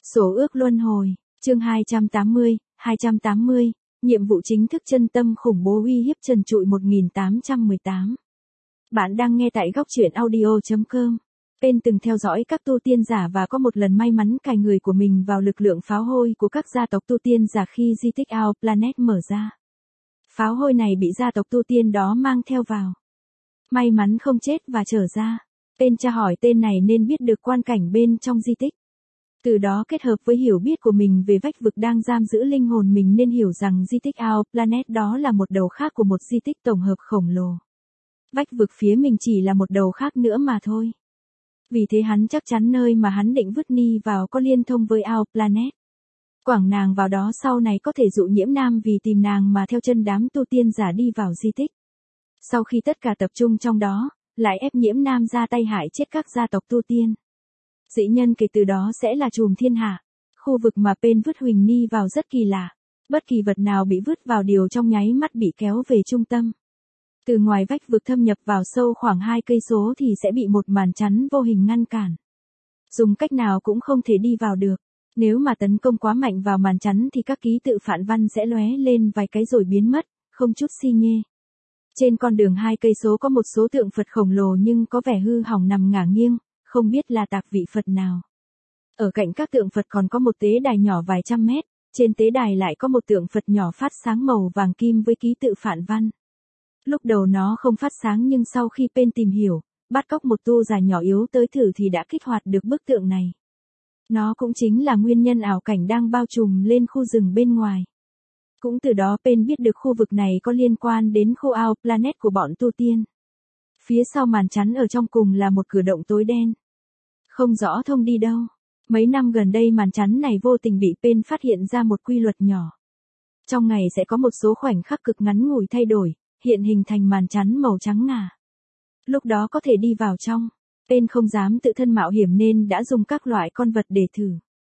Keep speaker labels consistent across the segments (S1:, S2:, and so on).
S1: Sổ ước luân hồi, chương 280, nhiệm vụ chính thức chân tâm khủng bố uy hiếp trần trụi 1818. Bạn đang nghe tại góc truyện audio.com. Pen từng theo dõi các tu tiên giả và có một lần may mắn cài người của mình vào lực lượng pháo hôi của các gia tộc tu tiên giả khi di tích Our Planet mở ra. Pháo hôi này bị gia tộc tu tiên đó mang theo vào. May mắn không chết và trở ra. Pen tra hỏi tên này nên biết được quan cảnh bên trong di tích. Từ đó kết hợp với hiểu biết của mình về vách vực đang giam giữ linh hồn mình nên hiểu rằng di tích Our Planet đó là một đầu khác của một di tích tổng hợp khổng lồ. Vách vực phía mình chỉ là một đầu khác nữa mà thôi. Vì thế hắn chắc chắn nơi mà hắn định vứt Ni vào có liên thông với Our Planet. Quảng nàng vào đó sau này có thể dụ Nhiễm Nam vì tìm nàng mà theo chân đám tu tiên giả đi vào di tích. Sau khi tất cả tập trung trong đó, lại ép Nhiễm Nam ra tay hại chết các gia tộc tu tiên. Dị nhân kể từ đó sẽ là trùm thiên hạ. Khu vực mà Pen vứt Huỳnh Ni vào rất kỳ lạ. Bất kỳ vật nào bị vứt vào đều trong nháy mắt bị kéo về trung tâm. Từ ngoài vách vực thâm nhập vào sâu khoảng 2 cây số thì sẽ bị một màn chắn vô hình ngăn cản. Dùng cách nào cũng không thể đi vào được. Nếu mà tấn công quá mạnh vào màn chắn thì các ký tự phản văn sẽ lóe lên vài cái rồi biến mất, không chút xi nhê. Trên con đường 2 cây số có một số tượng Phật khổng lồ nhưng có vẻ hư hỏng nằm ngả nghiêng, không biết là tạc vị Phật nào. Ở cạnh các tượng Phật còn có một tế đài nhỏ vài trăm mét, trên tế đài lại có một tượng Phật nhỏ phát sáng màu vàng kim với ký tự phản văn. Lúc đầu nó không phát sáng nhưng sau khi Pen tìm hiểu, bắt cóc một tu giả nhỏ yếu tới thử thì đã kích hoạt được bức tượng này. Nó cũng chính là nguyên nhân ảo cảnh đang bao trùm lên khu rừng bên ngoài. Cũng từ đó Pen biết được khu vực này có liên quan đến khu Our Planet của bọn tu tiên. Phía sau màn chắn ở trong cùng là một cửa động tối đen. Không rõ thông đi đâu. Mấy năm gần đây màn chắn này vô tình bị Pen phát hiện ra một quy luật nhỏ. Trong ngày sẽ có một số khoảnh khắc cực ngắn ngủi thay đổi, hiện hình thành màn chắn màu trắng ngà. Lúc đó có thể đi vào trong. Pen không dám tự thân mạo hiểm nên đã dùng các loại con vật để thử.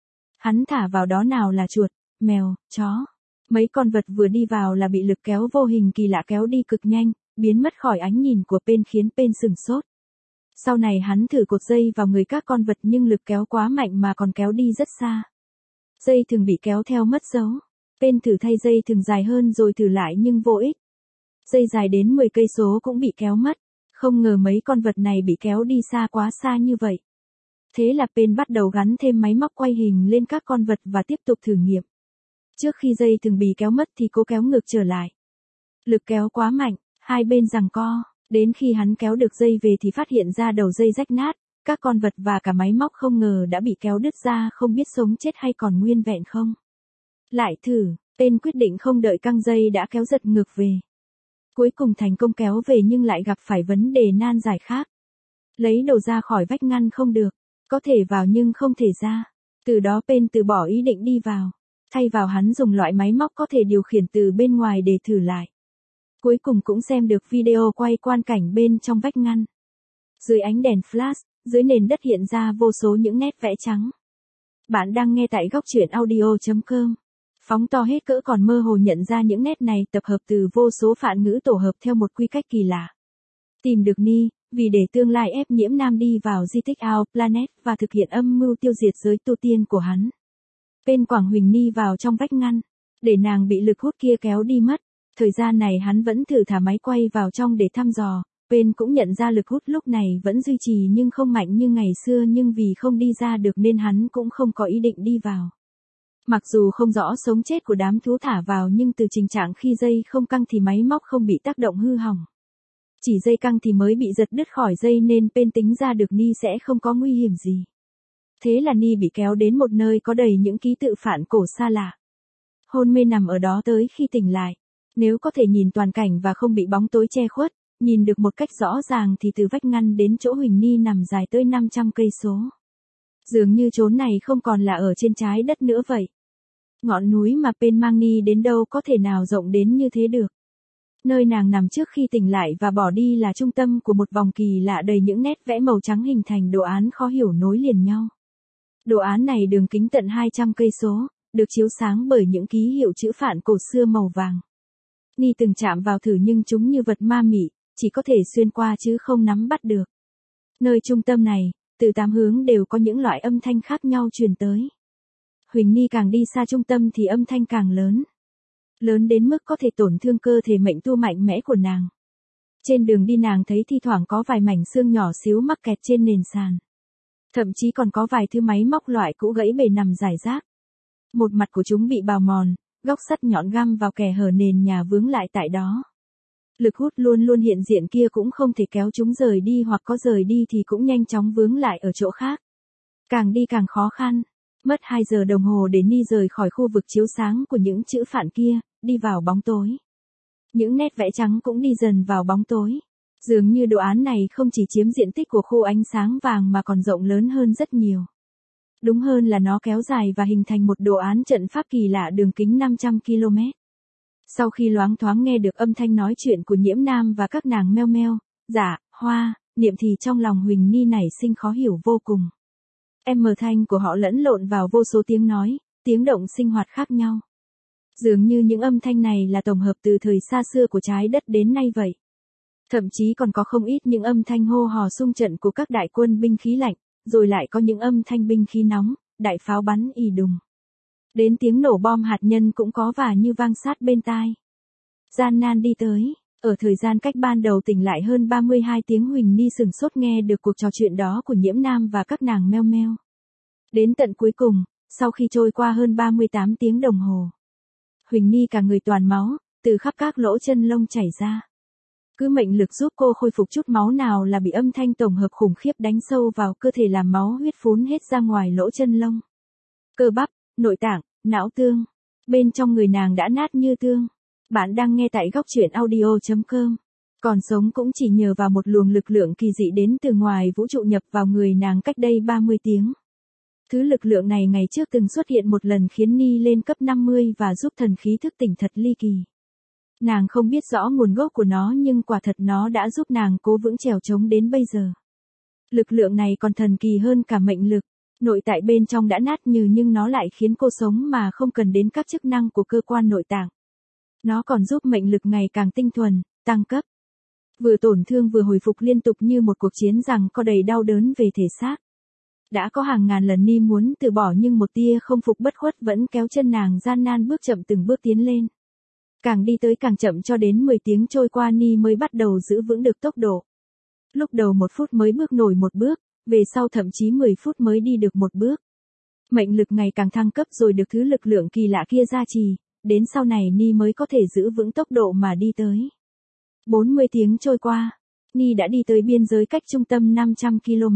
S1: Hắn thả vào đó nào là chuột, mèo, chó. Mấy con vật vừa đi vào là bị lực kéo vô hình kỳ lạ kéo đi cực nhanh, biến mất khỏi ánh nhìn của Pen khiến Pen sửng sốt. Sau này hắn thử cột dây vào người các con vật nhưng lực kéo quá mạnh mà còn kéo đi rất xa. Dây thường bị kéo theo mất dấu. Pen thử thay dây thường dài hơn rồi thử lại nhưng vô ích. Dây dài đến 10 cây số cũng bị kéo mất. Không ngờ mấy con vật này bị kéo đi xa quá xa như vậy. Thế là Pen bắt đầu gắn thêm máy móc quay hình lên các con vật và tiếp tục thử nghiệm. Trước khi dây thường bị kéo mất thì cố kéo ngược trở lại. Lực kéo quá mạnh, hai bên giằng co. Đến khi hắn kéo được dây về thì phát hiện ra đầu dây rách nát, các con vật và cả máy móc không ngờ đã bị kéo đứt ra không biết sống chết hay còn nguyên vẹn không. Lại thử, Pen quyết định không đợi căng dây đã kéo giật ngược về. Cuối cùng thành công kéo về nhưng lại gặp phải vấn đề nan giải khác. Lấy đầu ra khỏi vách ngăn không được, có thể vào nhưng không thể ra. Từ đó Pen từ bỏ ý định đi vào. Thay vào hắn dùng loại máy móc có thể điều khiển từ bên ngoài để thử lại. Cuối cùng cũng xem được video quay quan cảnh bên trong vách ngăn. Dưới ánh đèn flash, dưới nền đất hiện ra vô số những nét vẽ trắng. Bạn đang nghe tại góc truyện audio.com. Phóng to hết cỡ còn mơ hồ nhận ra những nét này tập hợp từ vô số phạn ngữ tổ hợp theo một quy cách kỳ lạ. Tìm được Ni, vì để tương lai ép Nhiễm Nam đi vào di tích Our Planet và thực hiện âm mưu tiêu diệt giới tu tiên của hắn. Pen quẳng Huỳnh Ni vào trong vách ngăn, để nàng bị lực hút kia kéo đi mất. Thời gian này hắn vẫn thử thả máy quay vào trong để thăm dò. Pen cũng nhận ra lực hút lúc này vẫn duy trì nhưng không mạnh như ngày xưa nhưng vì không đi ra được nên hắn cũng không có ý định đi vào. Mặc dù không rõ sống chết của đám thú thả vào nhưng từ tình trạng khi dây không căng thì máy móc không bị tác động hư hỏng. Chỉ dây căng thì mới bị giật đứt khỏi dây nên Pen tính ra được Ni sẽ không có nguy hiểm gì. Thế là Ni bị kéo đến một nơi có đầy những ký tự phản cổ xa lạ. Hôn mê nằm ở đó tới khi tỉnh lại. Nếu có thể nhìn toàn cảnh và không bị bóng tối che khuất, nhìn được một cách rõ ràng thì từ vách ngăn đến chỗ Huỳnh Ni nằm dài tới 500 cây số. Dường như chốn này không còn là ở trên trái đất nữa vậy. Ngọn núi mà Pen mang Ni đến đâu có thể nào rộng đến như thế được. Nơi nàng nằm trước khi tỉnh lại và bỏ đi là trung tâm của một vòng kỳ lạ đầy những nét vẽ màu trắng hình thành đồ án khó hiểu nối liền nhau. Đồ án này đường kính tận 200 cây số, được chiếu sáng bởi những ký hiệu chữ phạn cổ xưa màu vàng. Ni từng chạm vào thử nhưng chúng như vật ma mị, chỉ có thể xuyên qua chứ không nắm bắt được. Nơi trung tâm này, từ 8 hướng đều có những loại âm thanh khác nhau truyền tới. Huỳnh Ni càng đi xa trung tâm thì âm thanh càng lớn. Lớn đến mức có thể tổn thương cơ thể mệnh tu mạnh mẽ của nàng. Trên đường đi nàng thấy thi thoảng có vài mảnh xương nhỏ xíu mắc kẹt trên nền sàn. Thậm chí còn có vài thứ máy móc loại cũ gãy bể nằm rải rác. Một mặt của chúng bị bào mòn, góc sắt nhọn găm vào kẻ hở nền nhà vướng lại tại đó. Lực hút luôn luôn hiện diện kia cũng không thể kéo chúng rời đi, hoặc có rời đi thì cũng nhanh chóng vướng lại ở chỗ khác. Càng đi càng khó khăn. Mất 2 giờ đồng hồ để Ni rời khỏi khu vực chiếu sáng của những chữ phạn kia, đi vào bóng tối. Những nét vẽ trắng cũng đi dần vào bóng tối. Dường như đồ án này không chỉ chiếm diện tích của khu ánh sáng vàng mà còn rộng lớn hơn rất nhiều. Đúng hơn là nó kéo dài và hình thành một đồ án trận pháp kỳ lạ đường kính 500 km. Sau khi loáng thoáng nghe được âm thanh nói chuyện của Nhiễm Nam và các nàng meo meo, Dạ, Hoa, Niệm thì trong lòng Huỳnh Ni nảy sinh khó hiểu vô cùng. Thanh của họ lẫn lộn vào vô số tiếng nói, tiếng động sinh hoạt khác nhau. Dường như những âm thanh này là tổng hợp từ thời xa xưa của trái đất đến nay vậy. Thậm chí còn có không ít những âm thanh hô hò xung trận của các đại quân binh khí lạnh, rồi lại có những âm thanh binh khí nóng, đại pháo bắn ì đùng. Đến tiếng nổ bom hạt nhân cũng có và như vang sát bên tai. Gian nan đi tới, ở thời gian cách ban đầu tỉnh lại hơn 32 tiếng Huỳnh Ni sửng sốt nghe được cuộc trò chuyện đó của Nhiễm Nam và các nàng meo meo. Đến tận cuối cùng, sau khi trôi qua hơn 38 tiếng đồng hồ, Huỳnh Ni cả người toàn máu, từ khắp các lỗ chân lông chảy ra. Cứ mệnh lực giúp cô khôi phục chút máu nào là bị âm thanh tổng hợp khủng khiếp đánh sâu vào cơ thể làm máu huyết phún hết ra ngoài lỗ chân lông. Cơ bắp, nội tạng, não tương, bên trong người nàng đã nát như tương. Bạn đang nghe tại góc truyện audio.com. Còn sống cũng chỉ nhờ vào một luồng lực lượng kỳ dị đến từ ngoài vũ trụ nhập vào người nàng cách đây 30 tiếng. Thứ lực lượng này ngày trước từng xuất hiện một lần khiến Ni lên cấp 50 và giúp thần khí thức tỉnh thật ly kỳ. Nàng không biết rõ nguồn gốc của nó nhưng quả thật nó đã giúp nàng cố vững trèo trống đến bây giờ. Lực lượng này còn thần kỳ hơn cả mệnh lực. Nội tại bên trong đã nát nhừ nhưng nó lại khiến cô sống mà không cần đến các chức năng của cơ quan nội tạng. Nó còn giúp mệnh lực ngày càng tinh thuần, tăng cấp. Vừa tổn thương vừa hồi phục liên tục như một cuộc chiến giằng co đầy đau đớn về thể xác. Đã có hàng ngàn lần Ni muốn từ bỏ nhưng một tia không phục bất khuất vẫn kéo chân nàng gian nan bước chậm từng bước tiến lên. Càng đi tới càng chậm cho đến 10 tiếng trôi qua Ni mới bắt đầu giữ vững được tốc độ. Lúc đầu 1 phút mới bước nổi một bước, về sau thậm chí 10 phút mới đi được một bước. Mệnh lực ngày càng thăng cấp rồi được thứ lực lượng kỳ lạ kia gia trì, đến sau này Ni mới có thể giữ vững tốc độ mà đi tới. 40 tiếng trôi qua, Ni đã đi tới biên giới cách trung tâm 500 km.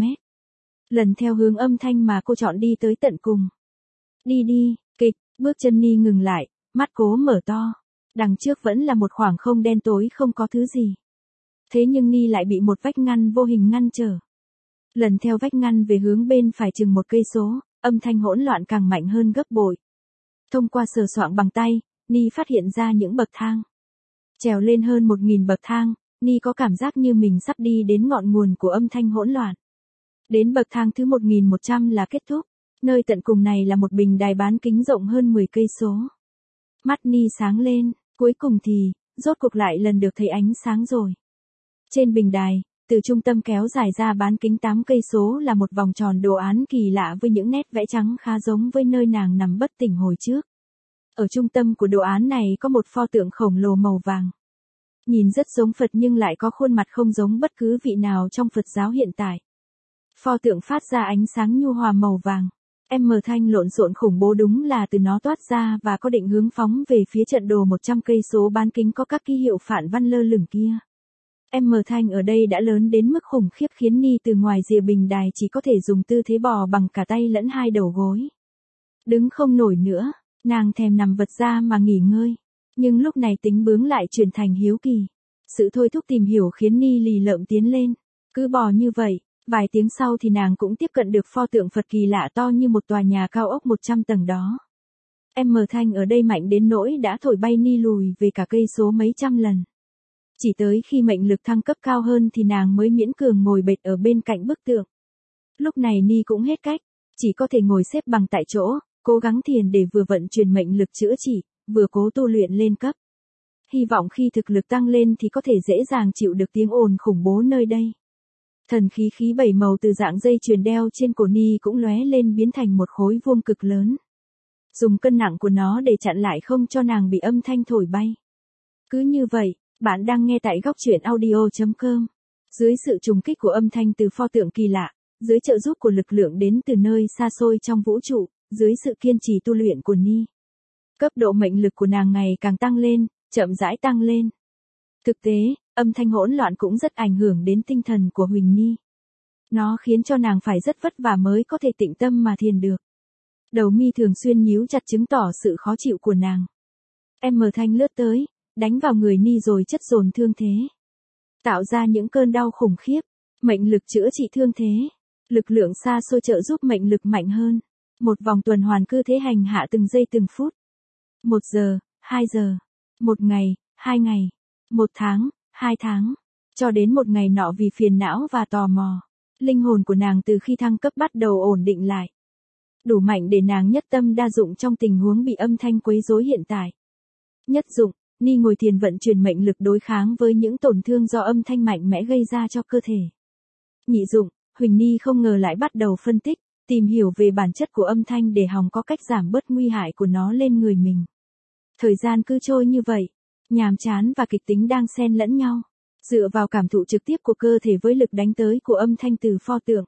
S1: Lần theo hướng âm thanh mà cô chọn đi tới tận cùng. Đi đi, kịch, bước chân Ni ngừng lại, mắt cố mở to. Đằng trước vẫn là một khoảng không đen tối không có thứ gì. Thế nhưng Ni lại bị một vách ngăn vô hình ngăn trở. Lần theo vách ngăn về hướng bên phải chừng 1 cây số, âm thanh hỗn loạn càng mạnh hơn gấp bội. Thông qua sờ soạng bằng tay, Ni phát hiện ra những bậc thang. Trèo lên hơn 1000 bậc thang, Ni có cảm giác như mình sắp đi đến ngọn nguồn của âm thanh hỗn loạn. Đến bậc thang thứ 1100 là kết thúc, nơi tận cùng này là một bình đài bán kính rộng hơn 10 cây số. Mắt Ni sáng lên, cuối cùng thì, rốt cuộc lại lần được thấy ánh sáng rồi. Trên bình đài, từ trung tâm kéo dài ra bán kính 8 cây số là một vòng tròn đồ án kỳ lạ với những nét vẽ trắng khá giống với nơi nàng nằm bất tỉnh hồi trước. Ở trung tâm của đồ án này có một pho tượng khổng lồ màu vàng. Nhìn rất giống Phật nhưng lại có khuôn mặt không giống bất cứ vị nào trong Phật giáo hiện tại. Pho tượng phát ra ánh sáng nhu hòa màu vàng. Thanh lộn xộn khủng bố đúng là từ nó toát ra và có định hướng phóng về phía trận đồ 100 cây số bán kính có các ký hiệu phản văn lơ lửng kia. Thanh ở đây đã lớn đến mức khủng khiếp khiến Ni từ ngoài rìa bình đài chỉ có thể dùng tư thế bò bằng cả tay lẫn 2 đầu gối. Đứng không nổi nữa, nàng thèm nằm vật ra mà nghỉ ngơi. Nhưng lúc này tính bướng lại chuyển thành hiếu kỳ. Sự thôi thúc tìm hiểu khiến Ni lì lợm tiến lên. Cứ bò như vậy, vài tiếng sau thì nàng cũng tiếp cận được pho tượng Phật kỳ lạ to như một tòa nhà cao ốc 100 tầng đó. Thanh ở đây mạnh đến nỗi đã thổi bay Ni lùi về cả cây số mấy trăm lần. Chỉ tới khi mệnh lực thăng cấp cao hơn thì nàng mới miễn cường ngồi bệt ở bên cạnh bức tượng. Lúc này Ni cũng hết cách, chỉ có thể ngồi xếp bằng tại chỗ, cố gắng thiền để vừa vận chuyển mệnh lực chữa trị, vừa cố tu luyện lên cấp. Hy vọng khi thực lực tăng lên thì có thể dễ dàng chịu được tiếng ồn khủng bố nơi đây. Thần khí 7 màu từ dạng dây chuyền đeo trên cổ Ni cũng lóe lên biến thành một khối vuông cực lớn. dùng cân nặng của nó để chặn lại không cho nàng bị âm thanh thổi bay. Cứ như vậy, bạn đang nghe tại góc truyện audio.com. Dưới sự trùng kích của âm thanh từ pho tượng kỳ lạ, dưới trợ giúp của lực lượng đến từ nơi xa xôi trong vũ trụ, dưới sự kiên trì tu luyện của Ni, cấp độ mệnh lực của nàng ngày càng tăng lên, chậm rãi tăng lên. Thực tế, âm thanh hỗn loạn cũng rất ảnh hưởng đến tinh thần của Huỳnh Ni. Nó khiến cho nàng phải rất vất vả mới có thể tĩnh tâm mà thiền được. Đầu mi thường xuyên nhíu chặt chứng tỏ sự khó chịu của nàng. Thanh lướt tới, đánh vào người Ni rồi chất dồn thương thế. Tạo ra những cơn đau khủng khiếp. Mệnh lực chữa trị thương thế. Lực lượng xa xôi trợ giúp mệnh lực mạnh hơn. Một vòng tuần hoàn cứ thế hành hạ từng giây từng phút. 1 giờ, 2 giờ, 1 ngày, 2 ngày, 1 tháng, 2 tháng, cho đến một ngày nọ vì phiền não và tò mò. Linh hồn của nàng từ khi thăng cấp bắt đầu ổn định lại. Đủ mạnh để nàng nhất tâm đa dụng trong tình huống bị âm thanh quấy rối hiện tại. Nhất dụng, Ni ngồi thiền vận chuyển mệnh lực đối kháng với những tổn thương do âm thanh mạnh mẽ gây ra cho cơ thể. Nhị dụng, Huỳnh Ni không ngờ lại bắt đầu phân tích, tìm hiểu về bản chất của âm thanh để hòng có cách giảm bớt nguy hại của nó lên người mình. Thời gian cứ trôi như vậy, nhàm chán và kịch tính đang xen lẫn nhau. Dựa vào cảm thụ trực tiếp của cơ thể với lực đánh tới của âm thanh từ pho tượng,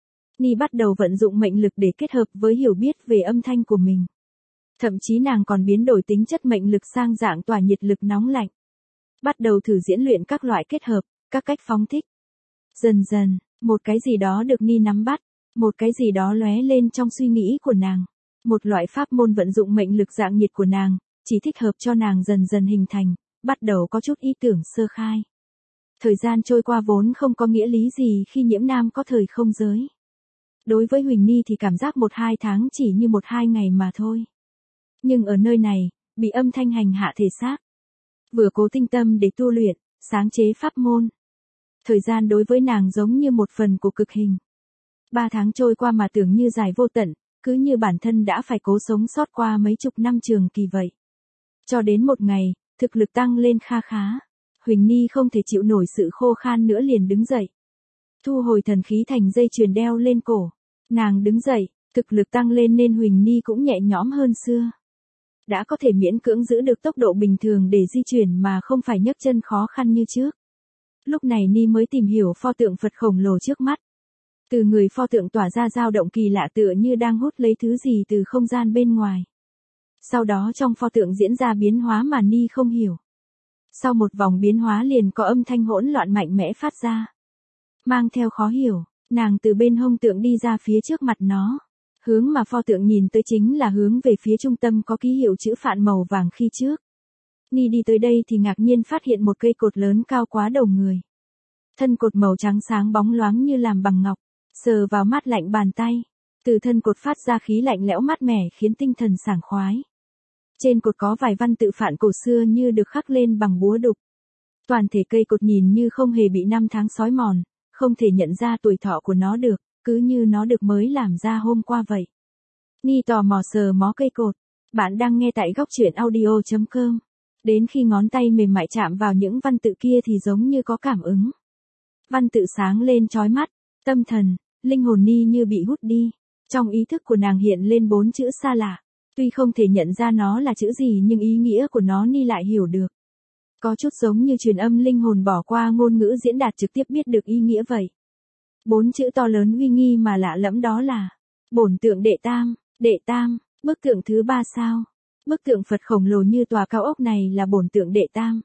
S1: Ni bắt đầu vận dụng mệnh lực để kết hợp với hiểu biết về âm thanh của mình. Thậm chí nàng còn biến đổi tính chất mệnh lực sang dạng tỏa nhiệt lực nóng lạnh. Bắt đầu thử diễn luyện các loại kết hợp, các cách phóng thích. Dần dần, một cái gì đó được Ni nắm bắt, một cái gì đó lóe lên trong suy nghĩ của nàng. Một loại pháp môn vận dụng mệnh lực dạng nhiệt của nàng, chỉ thích hợp cho nàng dần dần hình thành, bắt đầu có chút ý tưởng sơ khai. Thời gian trôi qua vốn không có nghĩa lý gì khi Nhiễm Nam có thời không giới. Đối với Huỳnh Ni thì cảm giác 1-2 tháng chỉ như 1-2 ngày mà thôi. Nhưng ở nơi này, bị âm thanh hành hạ thể xác. Vừa cố tinh tâm để tu luyện, sáng chế pháp môn. Thời gian đối với nàng giống như một phần của cực hình. 3 tháng trôi qua mà tưởng như dài vô tận, cứ như bản thân đã phải cố sống sót qua mấy chục năm trường kỳ vậy. Cho đến một ngày, thực lực tăng lên kha khá. Huỳnh Ni không thể chịu nổi sự khô khan nữa liền đứng dậy. Thu hồi thần khí thành dây chuyền đeo lên cổ. Nàng đứng dậy, thực lực tăng lên nên Huỳnh Ni cũng nhẹ nhõm hơn xưa. Đã có thể miễn cưỡng giữ được tốc độ bình thường để di chuyển mà không phải nhấc chân khó khăn như trước. Lúc này Ni mới tìm hiểu pho tượng Phật khổng lồ trước mắt. Từ người pho tượng tỏa ra dao động kỳ lạ tựa như đang hút lấy thứ gì từ không gian bên ngoài. Sau đó trong pho tượng diễn ra biến hóa mà Ni không hiểu. Sau một vòng biến hóa liền có âm thanh hỗn loạn mạnh mẽ phát ra. Mang theo khó hiểu, nàng từ bên hông tượng đi ra phía trước mặt nó. Hướng mà pho tượng nhìn tới chính là hướng về phía trung tâm có ký hiệu chữ phạn màu vàng khi trước. Ni đi tới đây thì ngạc nhiên phát hiện một cây cột lớn cao quá đầu người. Thân cột màu trắng sáng bóng loáng như làm bằng ngọc, sờ vào mát lạnh bàn tay. Từ thân cột phát ra khí lạnh lẽo mát mẻ khiến tinh thần sảng khoái. Trên cột có vài văn tự phạn cổ xưa như được khắc lên bằng búa đục. Toàn thể cây cột nhìn như không hề bị năm tháng xói mòn, không thể nhận ra tuổi thọ của nó được, cứ như nó được mới làm ra hôm qua vậy. Ni tò mò sờ mó cây cột. Bạn đang nghe tại góc truyện audio.com. Đến khi ngón tay mềm mại chạm vào những văn tự kia thì giống như có cảm ứng. Văn tự sáng lên chói mắt, tâm thần, linh hồn Ni như bị hút đi. Trong ý thức của nàng hiện lên 4 chữ xa lạ. Tuy không thể nhận ra nó là chữ gì nhưng ý nghĩa của nó Ni lại hiểu được. Có chút giống như truyền âm linh hồn bỏ qua ngôn ngữ diễn đạt trực tiếp biết được ý nghĩa vậy. 4 chữ to lớn uy nghi mà lạ lẫm đó là Bổn tượng Đệ Tam, bức tượng thứ 3 sao. Bức tượng Phật khổng lồ như tòa cao ốc này là Bổn tượng Đệ Tam.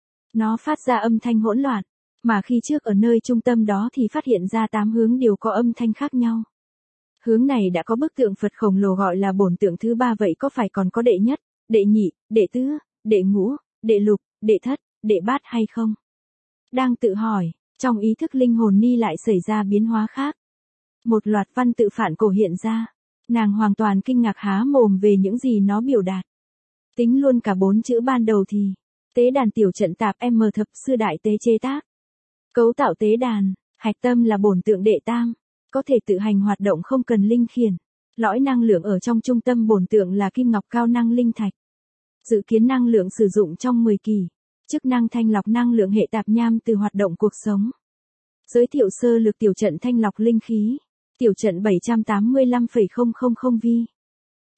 S1: Nó phát ra âm thanh hỗn loạn, mà khi trước ở nơi trung tâm đó thì phát hiện ra 8 hướng đều có âm thanh khác nhau. Hướng này đã có bức tượng Phật khổng lồ gọi là Bổn tượng thứ 3 vậy có phải còn có đệ nhất, đệ nhị, đệ tứ, đệ ngũ, đệ lục, đệ thất, đệ bát hay không? Đang tự hỏi, trong ý thức linh hồn Ni lại xảy ra biến hóa khác. Một loạt văn tự phạn cổ hiện ra. Nàng hoàn toàn kinh ngạc há mồm về những gì nó biểu đạt. Tính luôn cả 4 chữ ban đầu thì tế đàn tiểu trận tạp thập sư đại tế chế tác. Cấu tạo tế đàn, hạch tâm là Bổn tượng Đệ Tam, có thể tự hành hoạt động không cần linh khiển. Lõi năng lượng ở trong trung tâm bổn tượng là kim ngọc cao năng linh thạch. Dự kiến năng lượng sử dụng trong 10 kỳ. Chức năng thanh lọc năng lượng hệ tạp nham từ hoạt động cuộc sống. Giới thiệu sơ lược tiểu trận thanh lọc linh khí. Tiểu trận 785,000 vi.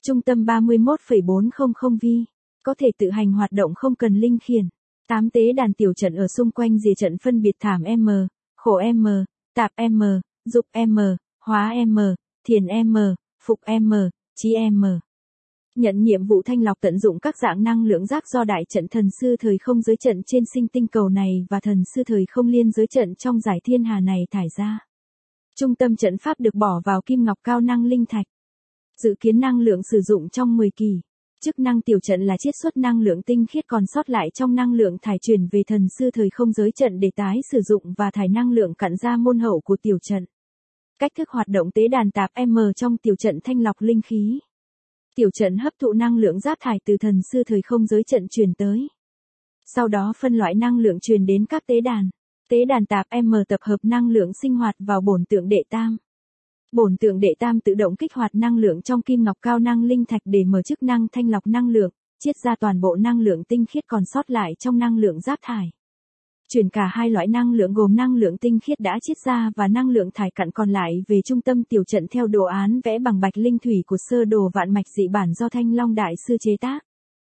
S1: Trung tâm 31,400 V. Có thể tự hành hoạt động không cần linh khiển. 8 tế đàn tiểu trận ở xung quanh rìa trận phân biệt thảm M, khổ M, tạp M, dục M, hóa M, thiền M, phục M, trí M. Nhận nhiệm vụ thanh lọc tận dụng các dạng năng lượng giác do đại trận thần sư thời không giới trận trên sinh tinh cầu này và thần sư thời không liên giới trận trong giải thiên hà này thải ra. Trung tâm trận pháp được bỏ vào kim ngọc cao năng linh thạch. Dự kiến năng lượng sử dụng trong 10 kỳ. Chức năng tiểu trận là chiết xuất năng lượng tinh khiết còn sót lại trong năng lượng thải chuyển về thần sư thời không giới trận để tái sử dụng và thải năng lượng cặn ra môn hậu của tiểu trận. Cách thức hoạt động tế đàn tạp M trong tiểu trận thanh lọc linh khí. Tiểu trận hấp thụ năng lượng giáp thải từ thần sư thời không giới trận truyền tới. Sau đó phân loại năng lượng truyền đến các tế đàn. Tế đàn tạp M tập hợp năng lượng sinh hoạt vào bổn tượng đệ tam. Bổn tượng đệ tam tự động kích hoạt năng lượng trong kim ngọc cao năng linh thạch để mở chức năng thanh lọc năng lượng, chiết ra toàn bộ năng lượng tinh khiết còn sót lại trong năng lượng giáp thải. Chuyển cả hai loại năng lượng gồm năng lượng tinh khiết đã chiết ra và năng lượng thải cặn còn lại về trung tâm tiểu trận theo đồ án vẽ bằng bạch linh thủy của sơ đồ vạn mạch dị bản do Thanh Long đại sư chế tác.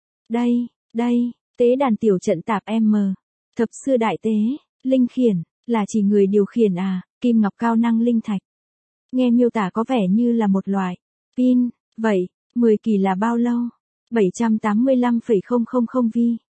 S1: Đây, tế đàn tiểu trận tạp M. Thập sư đại tế, linh khiển, là chỉ người điều khiển à, kim ngọc cao năng linh thạch. Nghe miêu tả có vẻ như là một loại pin, vậy, 10 kỳ là bao lâu? 785,000 V.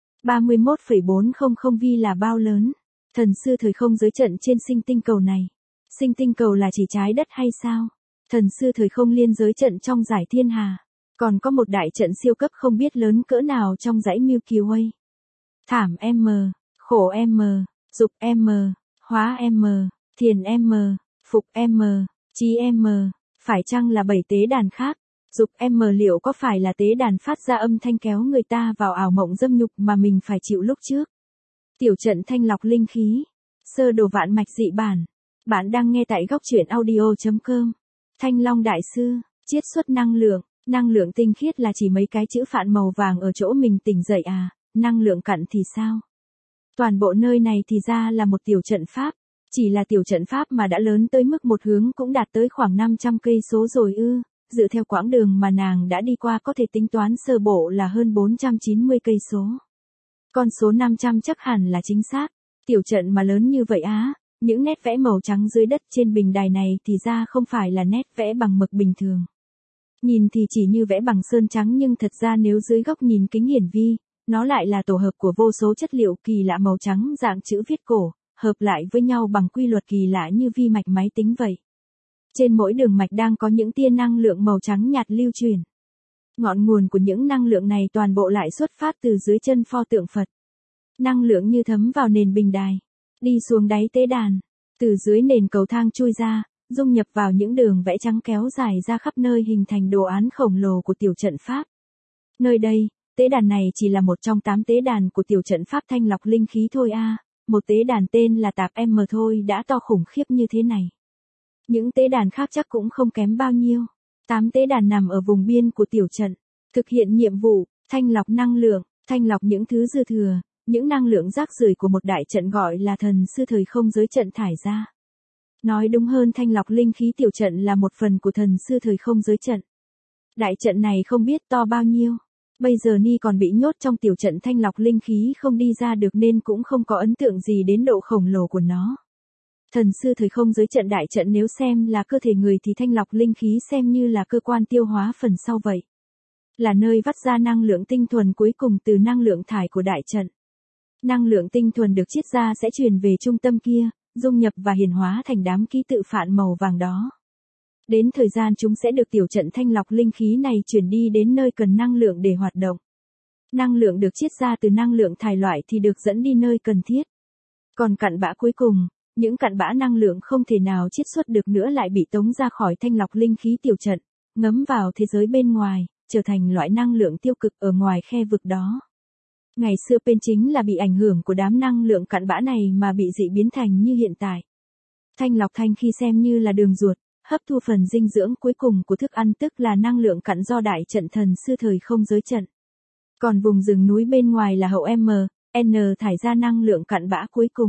S1: 31,400 V là bao lớn? Thần sư thời không giới trận trên sinh tinh cầu này. Sinh tinh cầu là chỉ trái đất hay sao? Thần sư thời không liên giới trận trong giải thiên hà. Còn có một đại trận siêu cấp không biết lớn cỡ nào trong dãy Milky Way. Thảm M, khổ M, dục M, hóa M, thiền M, phục M, trí M. Phải chăng là 7 tế đàn khác? Dục M liệu có phải là tế đàn phát ra âm thanh kéo người ta vào ảo mộng dâm nhục mà mình phải chịu lúc trước? Tiểu trận thanh lọc linh khí. Sơ đồ vạn mạch dị bản. Bạn đang nghe tại góc truyện audio.com. Thanh Long đại sư, chiết xuất năng lượng. Năng lượng tinh khiết là chỉ mấy cái chữ phạn màu vàng ở chỗ mình tỉnh dậy à, năng lượng cặn thì sao? Toàn bộ nơi này thì ra là một tiểu trận pháp. Chỉ là tiểu trận pháp mà đã lớn tới mức một hướng cũng đạt tới khoảng 500 cây số rồi ư. Dựa theo quãng đường mà nàng đã đi qua có thể tính toán sơ bộ là hơn 490 cây số. Con số 500 chắc hẳn là chính xác. Tiểu trận mà lớn như vậy á, những nét vẽ màu trắng dưới đất trên bình đài này thì ra không phải là nét vẽ bằng mực bình thường. Nhìn thì chỉ như vẽ bằng sơn trắng nhưng thật ra nếu dưới góc nhìn kính hiển vi, nó lại là tổ hợp của vô số chất liệu kỳ lạ màu trắng dạng chữ viết cổ, hợp lại với nhau bằng quy luật kỳ lạ như vi mạch máy tính vậy. Trên mỗi đường mạch đang có những tia năng lượng màu trắng nhạt lưu truyền. Ngọn nguồn của những năng lượng này toàn bộ lại xuất phát từ dưới chân pho tượng Phật. Năng lượng như thấm vào nền bình đài, đi xuống đáy tế đàn, từ dưới nền cầu thang chui ra, dung nhập vào những đường vẽ trắng kéo dài ra khắp nơi hình thành đồ án khổng lồ của tiểu trận pháp. Nơi đây, tế đàn này chỉ là một trong 8 tế đàn của tiểu trận pháp thanh lọc linh khí thôi a. Một tế đàn tên là tạp M thôi đã to khủng khiếp như thế này. Những tế đàn khác chắc cũng không kém bao nhiêu. 8 tế đàn nằm ở vùng biên của tiểu trận, thực hiện nhiệm vụ thanh lọc năng lượng, thanh lọc những thứ dư thừa, những năng lượng rác rưởi của một đại trận gọi là thần sư thời không giới trận thải ra. Nói đúng hơn thanh lọc linh khí tiểu trận là một phần của thần sư thời không giới trận. Đại trận này không biết to bao nhiêu. Bây giờ Ni còn bị nhốt trong tiểu trận thanh lọc linh khí không đi ra được nên cũng không có ấn tượng gì đến độ khổng lồ của nó. Thần sư thời không giới trận đại trận nếu xem là cơ thể người thì thanh lọc linh khí xem như là cơ quan tiêu hóa phần sau vậy. Là nơi vắt ra năng lượng tinh thuần cuối cùng từ năng lượng thải của đại trận. Năng lượng tinh thuần được chiết ra sẽ truyền về trung tâm kia, dung nhập và hiển hóa thành đám ký tự phạn màu vàng đó. Đến thời gian chúng sẽ được tiểu trận thanh lọc linh khí này chuyển đi đến nơi cần năng lượng để hoạt động. Năng lượng được chiết ra từ năng lượng thải loại thì được dẫn đi nơi cần thiết. Còn cặn bã cuối cùng, những cặn bã năng lượng không thể nào chiết xuất được nữa lại bị tống ra khỏi thanh lọc linh khí tiểu trận, ngấm vào thế giới bên ngoài, trở thành loại năng lượng tiêu cực ở ngoài khe vực đó. Ngày xưa Pen chính là bị ảnh hưởng của đám năng lượng cặn bã này mà bị dị biến thành như hiện tại. Thanh lọc thanh khi xem như là đường ruột, hấp thu phần dinh dưỡng cuối cùng của thức ăn tức là năng lượng cặn do đại trận thần sư thời không giới trận. Còn vùng rừng núi bên ngoài là hậu M, N thải ra năng lượng cặn bã cuối cùng.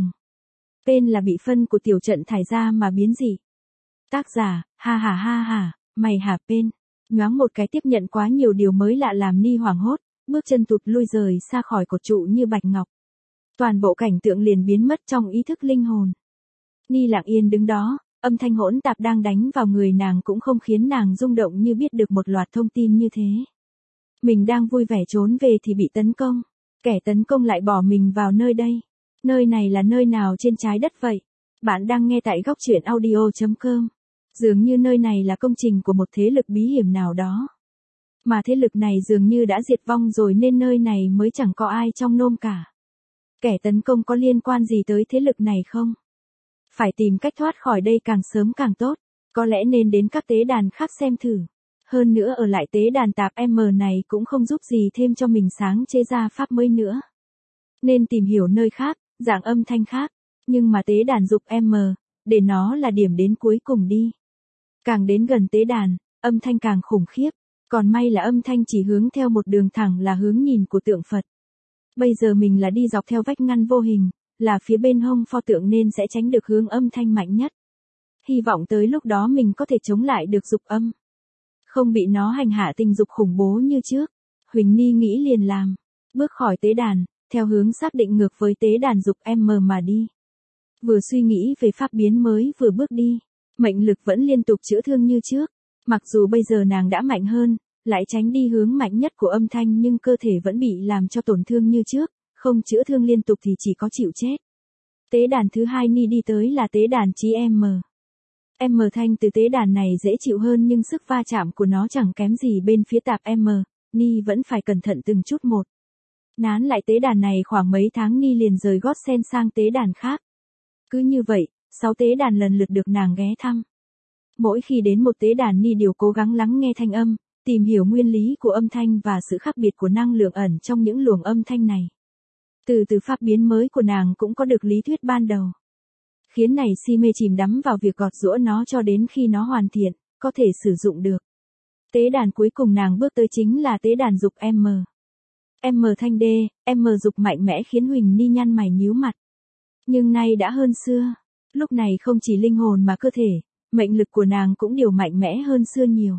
S1: Pen là bị phân của tiểu trận thải ra mà biến dị. Tác giả, ha ha ha ha, mày hả Pen. Nhoáng một cái tiếp nhận quá nhiều điều mới lạ làm Ni hoảng hốt, bước chân tụt lui rời xa khỏi cột trụ như bạch ngọc. Toàn bộ cảnh tượng liền biến mất trong ý thức linh hồn. Ni lặng yên đứng đó, âm thanh hỗn tạp đang đánh vào người nàng cũng không khiến nàng rung động như biết được một loạt thông tin như thế. Mình đang vui vẻ trốn về thì bị tấn công. Kẻ tấn công lại bỏ mình vào nơi đây. Nơi này là nơi nào trên trái đất vậy? Bạn đang nghe tại góc truyện audio.com. Dường như nơi này là công trình của một thế lực bí hiểm nào đó. Mà thế lực này dường như đã diệt vong rồi nên nơi này mới chẳng có ai trong nôm cả. Kẻ tấn công có liên quan gì tới thế lực này không? Phải tìm cách thoát khỏi đây càng sớm càng tốt. Có lẽ nên đến các tế đàn khác xem thử. Hơn nữa ở lại tế đàn tạp M này cũng không giúp gì thêm cho mình sáng chế ra pháp mới nữa. Nên tìm hiểu nơi khác, dạng âm thanh khác. Nhưng mà tế đàn dục M, để nó là điểm đến cuối cùng đi. Càng đến gần tế đàn, âm thanh càng khủng khiếp. Còn may là âm thanh chỉ hướng theo một đường thẳng là hướng nhìn của tượng Phật. Bây giờ mình là đi dọc theo vách ngăn vô hình, là phía bên hông pho tượng nên sẽ tránh được hướng âm thanh mạnh nhất. Hy vọng tới lúc đó mình có thể chống lại được dục âm. Không bị nó hành hạ tình dục khủng bố như trước. Huỳnh Ni nghĩ liền làm. Bước khỏi tế đàn, theo hướng xác định ngược với tế đàn dục M mà đi. Vừa suy nghĩ về pháp biến mới vừa bước đi. Mệnh lực vẫn liên tục chữa thương như trước. Mặc dù bây giờ nàng đã mạnh hơn, lại tránh đi hướng mạnh nhất của âm thanh nhưng cơ thể vẫn bị làm cho tổn thương như trước. Không chữa thương liên tục thì chỉ có chịu chết. Tế đàn thứ hai Ni đi tới là tế đàn chí M. M thanh từ tế đàn này dễ chịu hơn nhưng sức va chạm của nó chẳng kém gì bên phía tạp M. Ni vẫn phải cẩn thận từng chút một. Nán lại tế đàn này khoảng mấy tháng Ni liền rời gót sen sang tế đàn khác. Cứ như vậy, 6 tế đàn lần lượt được nàng ghé thăm. Mỗi khi đến một tế đàn Ni đều cố gắng lắng nghe thanh âm, tìm hiểu nguyên lý của âm thanh và sự khác biệt của năng lượng ẩn trong những luồng âm thanh này. Từ pháp biến mới của nàng cũng có được lý thuyết ban đầu. Khiến này si mê chìm đắm vào việc gọt giũa nó cho đến khi nó hoàn thiện, có thể sử dụng được. Tế đàn cuối cùng nàng bước tới chính là tế đàn dục M. M thanh D, M dục mạnh mẽ khiến Huỳnh Ni nhăn mày nhíu mặt. Nhưng nay đã hơn xưa, lúc này không chỉ linh hồn mà cơ thể, mệnh lực của nàng cũng đều mạnh mẽ hơn xưa nhiều.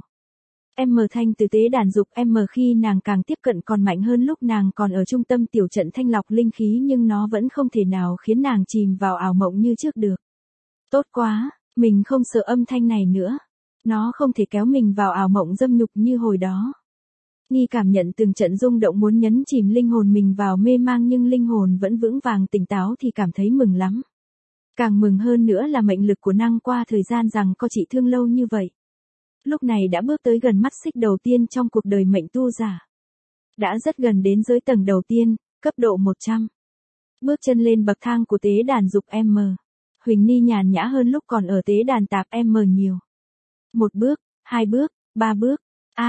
S1: M thanh từ tế đàn dục M khi nàng càng tiếp cận còn mạnh hơn lúc nàng còn ở trung tâm tiểu trận thanh lọc linh khí nhưng nó vẫn không thể nào khiến nàng chìm vào ảo mộng như trước được. Tốt quá, mình không sợ âm thanh này nữa. Nó không thể kéo mình vào ảo mộng dâm nhục như hồi đó. Ni cảm nhận từng trận rung động muốn nhấn chìm linh hồn mình vào mê mang nhưng linh hồn vẫn vững vàng tỉnh táo thì cảm thấy mừng lắm. Càng mừng hơn nữa là mệnh lực của nàng qua thời gian rằng có trị thương lâu như vậy. Lúc này đã bước tới gần mắt xích đầu tiên trong cuộc đời mệnh tu giả. Đã rất gần đến giới tầng đầu tiên, cấp độ 100. Bước chân lên bậc thang của tế đàn dục M. Huỳnh Ni nhàn nhã hơn lúc còn ở tế đàn tạp M nhiều. 1 bước, 2 bước, 3 bước.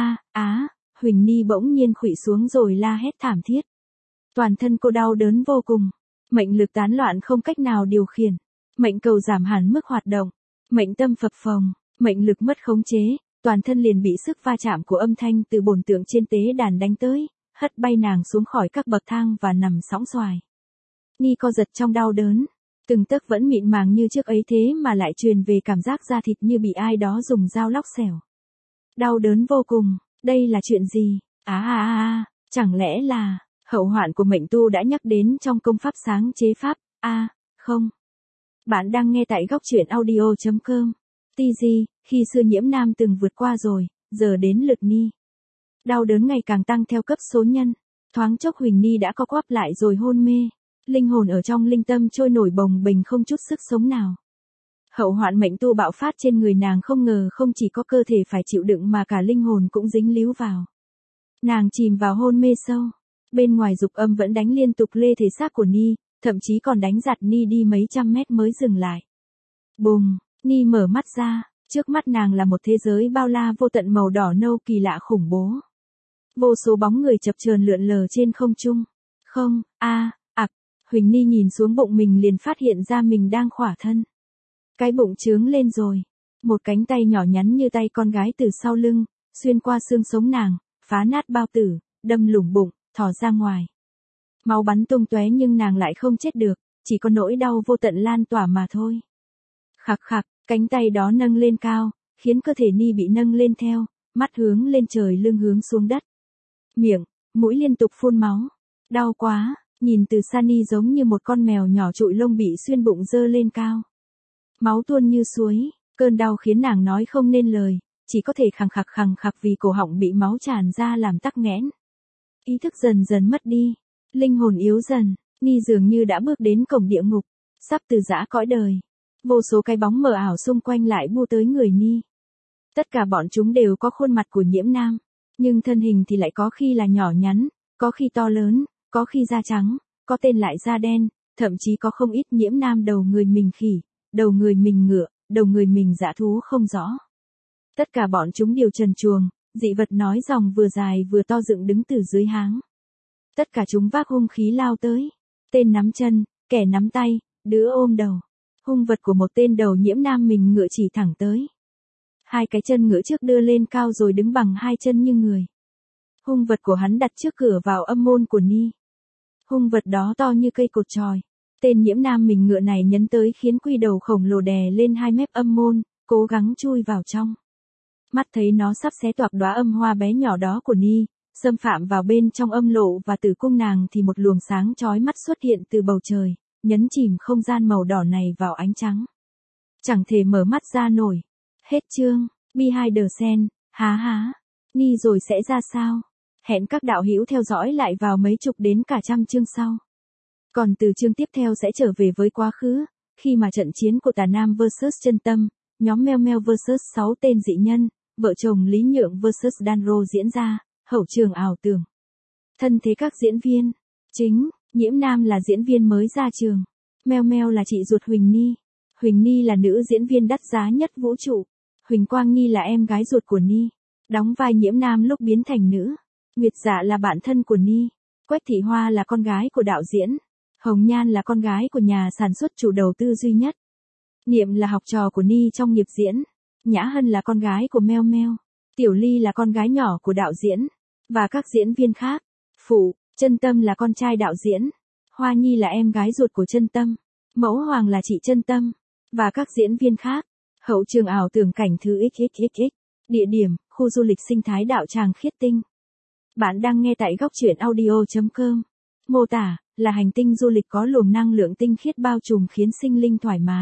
S1: Huỳnh Ni bỗng nhiên khuỵu xuống rồi la hét thảm thiết. Toàn thân cô đau đớn vô cùng. Mệnh lực tán loạn không cách nào điều khiển. Mệnh cầu giảm hẳn mức hoạt động. Mệnh tâm phập phồng. Mệnh lực mất khống chế. Toàn thân liền bị sức va chạm của âm thanh từ bổn tượng trên tế đàn đánh tới. Hất bay nàng xuống khỏi các bậc thang và nằm sõng xoài. Ni co giật trong đau đớn. Từng tấc vẫn mịn màng như trước ấy thế mà lại truyền về cảm giác da thịt như bị ai đó dùng dao lóc xẻo. Đau đớn vô cùng. Đây là chuyện gì? Chẳng lẽ là hậu hoạn của mệnh tu đã nhắc đến trong công pháp sáng chế pháp? Không. Bạn đang nghe tại góc truyện audio.com. TG, khi xưa Nhiễm Nam từng vượt qua rồi, giờ đến lượt Ni. Đau đớn ngày càng tăng theo cấp số nhân. Thoáng chốc Huỳnh Ni đã co quắp lại rồi hôn mê. Linh hồn ở trong linh tâm trôi nổi bồng bềnh không chút sức sống nào. Hậu hoạn mệnh tu bạo phát trên người nàng không ngờ không chỉ có cơ thể phải chịu đựng mà cả linh hồn cũng dính líu vào. Nàng chìm vào hôn mê sâu. Bên ngoài dục âm vẫn đánh liên tục lê thể xác của Ni, thậm chí còn đánh giặt Ni đi mấy trăm mét mới dừng lại. Bùng, Ni mở mắt ra, trước mắt nàng là một thế giới bao la vô tận màu đỏ nâu kỳ lạ khủng bố. Vô số bóng người chập chờn lượn lờ trên không trung. Huỳnh Ni nhìn xuống bụng mình liền phát hiện ra mình đang khỏa thân. Cái bụng trướng lên rồi. Một cánh tay nhỏ nhắn như tay con gái từ sau lưng, xuyên qua xương sống nàng, phá nát bao tử, đâm lủng bụng, thò ra ngoài. Máu bắn tung tóe nhưng nàng lại không chết được, chỉ có nỗi đau vô tận lan tỏa mà thôi. Khạc khạc, cánh tay đó nâng lên cao, khiến cơ thể Ni bị nâng lên theo, mắt hướng lên trời lưng hướng xuống đất. Miệng, mũi liên tục phun máu. Đau quá, nhìn từ xa Ni giống như một con mèo nhỏ trụi lông bị xuyên bụng dơ lên cao. Máu tuôn như suối, cơn đau khiến nàng nói không nên lời, chỉ có thể khằng khặc vì cổ họng bị máu tràn ra làm tắc nghẽn. Ý thức dần dần mất đi, linh hồn yếu dần, Ni dường như đã bước đến cổng địa ngục, sắp từ giã cõi đời. Vô số cái bóng mờ ảo xung quanh lại bu tới người Ni. Tất cả bọn chúng đều có khuôn mặt của Nhiễm Nam, nhưng thân hình thì lại có khi là nhỏ nhắn, có khi to lớn, có khi da trắng, có tên lại da đen, thậm chí có không ít Nhiễm Nam đầu người mình khỉ, đầu người mình ngựa, đầu người mình dã thú không rõ. Tất cả bọn chúng đều trần truồng, dị vật nói dòng vừa dài vừa to dựng đứng từ dưới háng. Tất cả chúng vác hung khí lao tới. Tên nắm chân, kẻ nắm tay, đứa ôm đầu. Hung vật của một tên đầu Nhiễm Nam mình ngựa chỉ thẳng tới. Hai cái chân ngựa trước đưa lên cao rồi đứng bằng hai chân như người. Hung vật của hắn đặt trước cửa vào âm môn của Ni. Hung vật đó to như cây cột chòi. Tên Nhiễm Nam mình ngựa này nhấn tới khiến quy đầu khổng lồ đè lên hai mép âm môn, cố gắng chui vào trong. Mắt thấy nó sắp xé toạc đóa âm hoa bé nhỏ đó của Ni, xâm phạm vào bên trong âm lộ và tử cung nàng thì một luồng sáng chói mắt xuất hiện từ bầu trời, nhấn chìm không gian màu đỏ này vào ánh trắng. Chẳng thể mở mắt ra nổi. Hết chương, behind the scene, há, Ni rồi sẽ ra sao? Hẹn các đạo hữu theo dõi lại vào mấy chục đến cả trăm chương sau. Còn từ chương tiếp theo sẽ trở về với quá khứ, khi mà trận chiến của Tà Nam vs Chân Tâm, nhóm Meo Meo vs 6 tên dị nhân, vợ chồng Lý Nhượng vs Danro diễn ra, hậu trường ảo tưởng. Thân thế các diễn viên. Chính, Nhiễm Nam là diễn viên mới ra trường. Meo Meo là chị ruột Huỳnh Ni. Huỳnh Ni là nữ diễn viên đắt giá nhất vũ trụ. Huỳnh Quang Nhi là em gái ruột của Ni, đóng vai Nhiễm Nam lúc biến thành nữ. Nguyệt Dạ là bạn thân của Ni. Quách Thị Hoa là con gái của đạo diễn. Hồng Nhan là con gái của nhà sản xuất chủ đầu tư duy nhất. Niệm là học trò của Ni trong nghiệp diễn. Nhã Hân là con gái của Meo Meo. Tiểu Ly là con gái nhỏ của đạo diễn. Và các diễn viên khác. Phụ, Chân Tâm là con trai đạo diễn. Hoa Nhi là em gái ruột của Chân Tâm. Mẫu Hoàng là chị Chân Tâm. Và các diễn viên khác. Hậu trường ảo tưởng cảnh thứ XXXX. Địa điểm, khu du lịch sinh thái đạo tràng Khiết Tinh. Bạn đang nghe tại góc truyện audio.com. Mô tả, là hành tinh du lịch có luồng năng lượng tinh khiết bao trùm khiến sinh linh thoải mái.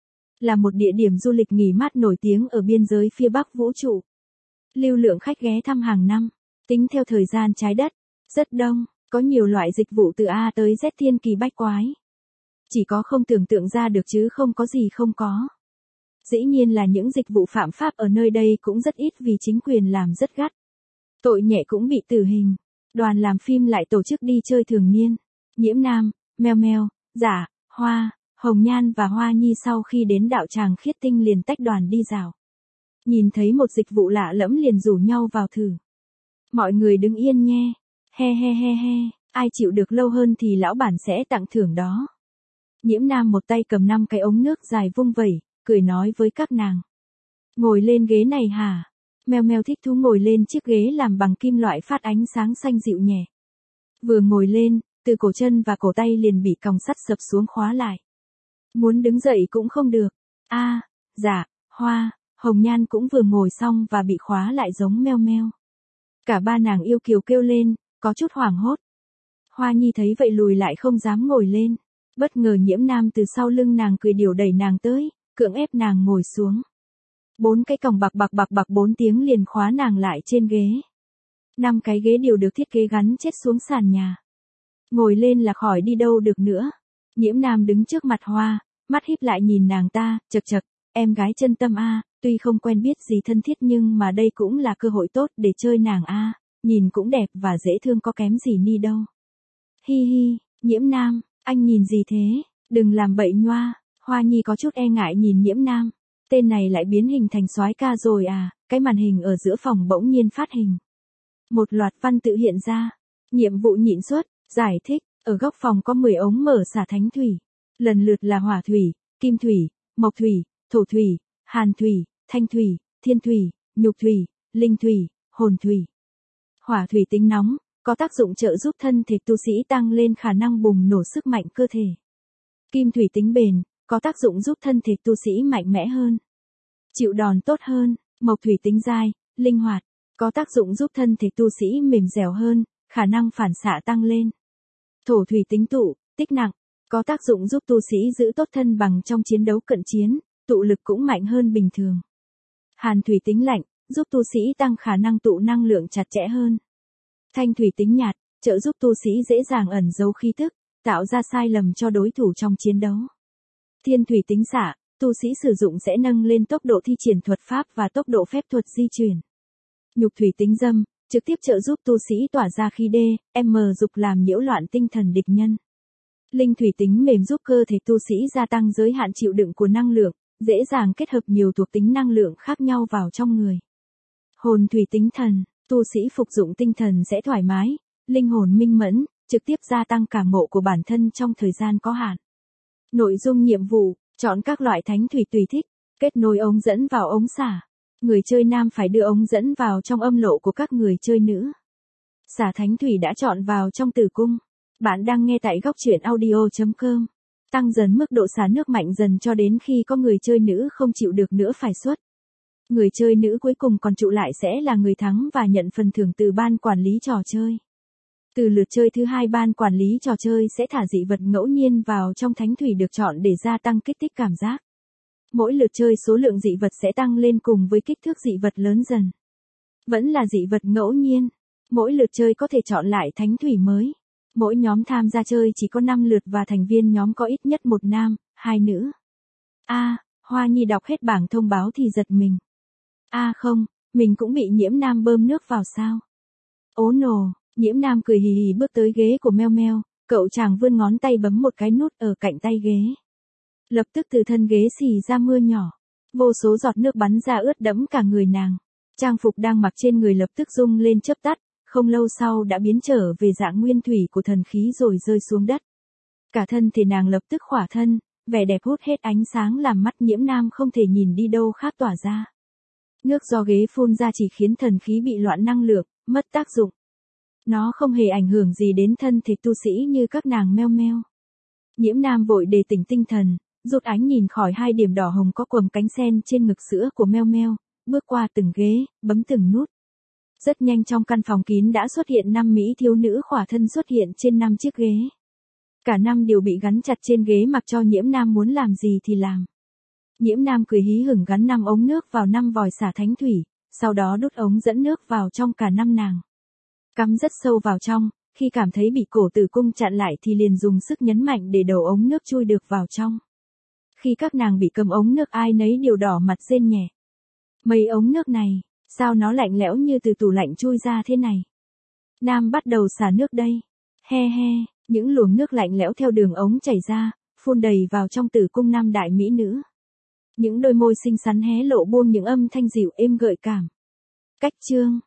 S1: Là một địa điểm du lịch nghỉ mát nổi tiếng ở biên giới phía Bắc vũ trụ. Lưu lượng khách ghé thăm hàng năm, tính theo thời gian trái đất, rất đông, có nhiều loại dịch vụ từ A tới Z thiên kỳ bách quái. Chỉ có không tưởng tượng ra được chứ không có gì không có. Dĩ nhiên là những dịch vụ phạm pháp ở nơi đây cũng rất ít vì chính quyền làm rất gắt. Tội nhẹ cũng bị tử hình. Đoàn làm phim lại tổ chức đi chơi thường niên. Nhiễm Nam, Meo Meo, Dạ, Hoa, Hồng Nhan và Hoa Nhi sau khi đến đạo tràng Khiết Tinh liền tách đoàn đi dạo. Nhìn thấy một dịch vụ lạ lẫm liền rủ nhau vào thử. Mọi người đứng yên nghe. He, ai chịu được lâu hơn thì lão bản sẽ tặng thưởng đó. Nhiễm Nam một tay cầm 5 cái ống nước dài vung vẩy, cười nói với các nàng. Ngồi lên ghế này hả? Meo Meo thích thú ngồi lên chiếc ghế làm bằng kim loại phát ánh sáng xanh dịu nhẹ. Vừa ngồi lên, từ cổ chân và cổ tay liền bị còng sắt sập xuống khóa lại. Muốn đứng dậy cũng không được. Dạ, Hoa, Hồng Nhan cũng vừa ngồi xong và bị khóa lại giống Meo Meo. Cả ba nàng yêu kiều kêu lên, có chút hoảng hốt. Hoa Nhi thấy vậy lùi lại không dám ngồi lên. Bất ngờ Nhiễm Nam từ sau lưng nàng cười điểu đẩy nàng tới, cưỡng ép nàng ngồi xuống. 4 cái còng bạc 4 tiếng liền khóa nàng lại trên ghế. 5 cái ghế đều được thiết kế gắn chết xuống sàn nhà. Ngồi lên là khỏi đi đâu được nữa. Nhiễm Nam đứng trước mặt Hoa, mắt híp lại nhìn nàng ta, chậc, em gái Chân Tâm a, tuy không quen biết gì thân thiết nhưng mà đây cũng là cơ hội tốt để chơi nàng a, nhìn cũng đẹp và dễ thương có kém gì Ni đâu. Hi, Nhiễm Nam, anh nhìn gì thế, đừng làm bậy nhoa. Hoa Nhi có chút e ngại nhìn Nhiễm Nam. Tên này lại biến hình thành soái ca rồi à, cái màn hình ở giữa phòng bỗng nhiên phát hình. Một loạt văn tự hiện ra. Nhiệm vụ nhịn xuất, giải thích, ở góc phòng có 10 ống mở xả thánh thủy. Lần lượt là hỏa thủy, kim thủy, mộc thủy, thổ thủy, hàn thủy, thanh thủy, thiên thủy, nhục thủy, linh thủy, hồn thủy. Hỏa thủy tính nóng, có tác dụng trợ giúp thân thể tu sĩ tăng lên khả năng bùng nổ sức mạnh cơ thể. Kim thủy tính bền, có tác dụng giúp thân thể tu sĩ mạnh mẽ hơn, chịu đòn tốt hơn. Mộc thủy tính dai, linh hoạt, có tác dụng giúp thân thể tu sĩ mềm dẻo hơn, khả năng phản xạ tăng lên. Thổ thủy tính tụ, tích nặng, có tác dụng giúp tu sĩ giữ tốt thân bằng trong chiến đấu cận chiến, tụ lực cũng mạnh hơn bình thường. Hàn thủy tính lạnh, giúp tu sĩ tăng khả năng tụ năng lượng chặt chẽ hơn. Thanh thủy tính nhạt, trợ giúp tu sĩ dễ dàng ẩn giấu khí tức, tạo ra sai lầm cho đối thủ trong chiến đấu. Thiên thủy tính xạ, tu sĩ sử dụng sẽ nâng lên tốc độ thi triển thuật pháp và tốc độ phép thuật di chuyển. Nhục thủy tính dâm, trực tiếp trợ giúp tu sĩ tỏa ra khí dục làm nhiễu loạn tinh thần địch nhân. Linh thủy tính mềm giúp cơ thể tu sĩ gia tăng giới hạn chịu đựng của năng lượng, dễ dàng kết hợp nhiều thuộc tính năng lượng khác nhau vào trong người. Hồn thủy tính thần, tu sĩ phục dụng tinh thần sẽ thoải mái, linh hồn minh mẫn, trực tiếp gia tăng cảm ngộ của bản thân trong thời gian có hạn. Nội dung nhiệm vụ, chọn các loại thánh thủy tùy thích, kết nối ống dẫn vào ống xả. Người chơi nam phải đưa ống dẫn vào trong âm lộ của các người chơi nữ. Xả thánh thủy đã chọn vào trong tử cung. Bạn đang nghe tại góc truyện audio.com. Tăng dần mức độ xả nước mạnh dần cho đến khi có người chơi nữ không chịu được nữa phải xuất. Người chơi nữ cuối cùng còn trụ lại sẽ là người thắng và nhận phần thưởng từ ban quản lý trò chơi. Từ lượt chơi thứ 2 ban quản lý trò chơi sẽ thả dị vật ngẫu nhiên vào trong thánh thủy được chọn để gia tăng kích thích cảm giác. Mỗi lượt chơi số lượng dị vật sẽ tăng lên cùng với kích thước dị vật lớn dần. Vẫn là dị vật ngẫu nhiên. Mỗi lượt chơi có thể chọn lại thánh thủy mới. Mỗi nhóm tham gia chơi chỉ có 5 lượt và thành viên nhóm có ít nhất 1 nam, 2 nữ. Hoa Nhi đọc hết bảng thông báo thì giật mình. Không, mình cũng bị Nhiễm Nam bơm nước vào sao? Ố nồ, Nhiễm Nam cười hì hì bước tới ghế của Meo Meo, cậu chàng vươn ngón tay bấm một cái nút ở cạnh tay ghế. Lập tức từ thân ghế xì ra mưa nhỏ, vô số giọt nước bắn ra ướt đẫm cả người nàng. Trang phục đang mặc trên người lập tức rung lên chớp tắt, không lâu sau đã biến trở về dạng nguyên thủy của thần khí rồi rơi xuống đất. Cả thân thể nàng lập tức khỏa thân, vẻ đẹp hút hết ánh sáng làm mắt Nhiễm Nam không thể nhìn đi đâu khác tỏa ra. Nước do ghế phun ra chỉ khiến thần khí bị loạn năng lượng, mất tác dụng. Nó không hề ảnh hưởng gì đến thân thể tu sĩ như các nàng Meo Meo. Nhiễm Nam vội đề tỉnh tinh thần, rút ánh nhìn khỏi 2 điểm đỏ hồng có quầng cánh sen trên ngực sữa của Meo Meo, bước qua từng ghế, bấm từng nút. Rất nhanh trong căn phòng kín đã xuất hiện 5 mỹ thiếu nữ khỏa thân xuất hiện trên 5 chiếc ghế. Cả 5 đều bị gắn chặt trên ghế mặc cho Nhiễm Nam muốn làm gì thì làm. Nhiễm Nam cười hí hửng gắn 5 ống nước vào 5 vòi xả thánh thủy, sau đó đút ống dẫn nước vào trong cả 5 nàng. Cắm rất sâu vào trong, khi cảm thấy bị cổ tử cung chặn lại thì liền dùng sức nhấn mạnh để đầu ống nước chui được vào trong. Khi các nàng bị cầm ống nước ai nấy đều đỏ mặt rên nhẹ. Mấy ống nước này, sao nó lạnh lẽo như từ tủ lạnh chui ra thế này? Nam bắt đầu xả nước đây. He he, những luồng nước lạnh lẽo theo đường ống chảy ra, phun đầy vào trong tử cung 5 đại mỹ nữ. Những đôi môi xinh xắn hé lộ buông những âm thanh dịu êm gợi cảm. Cách chương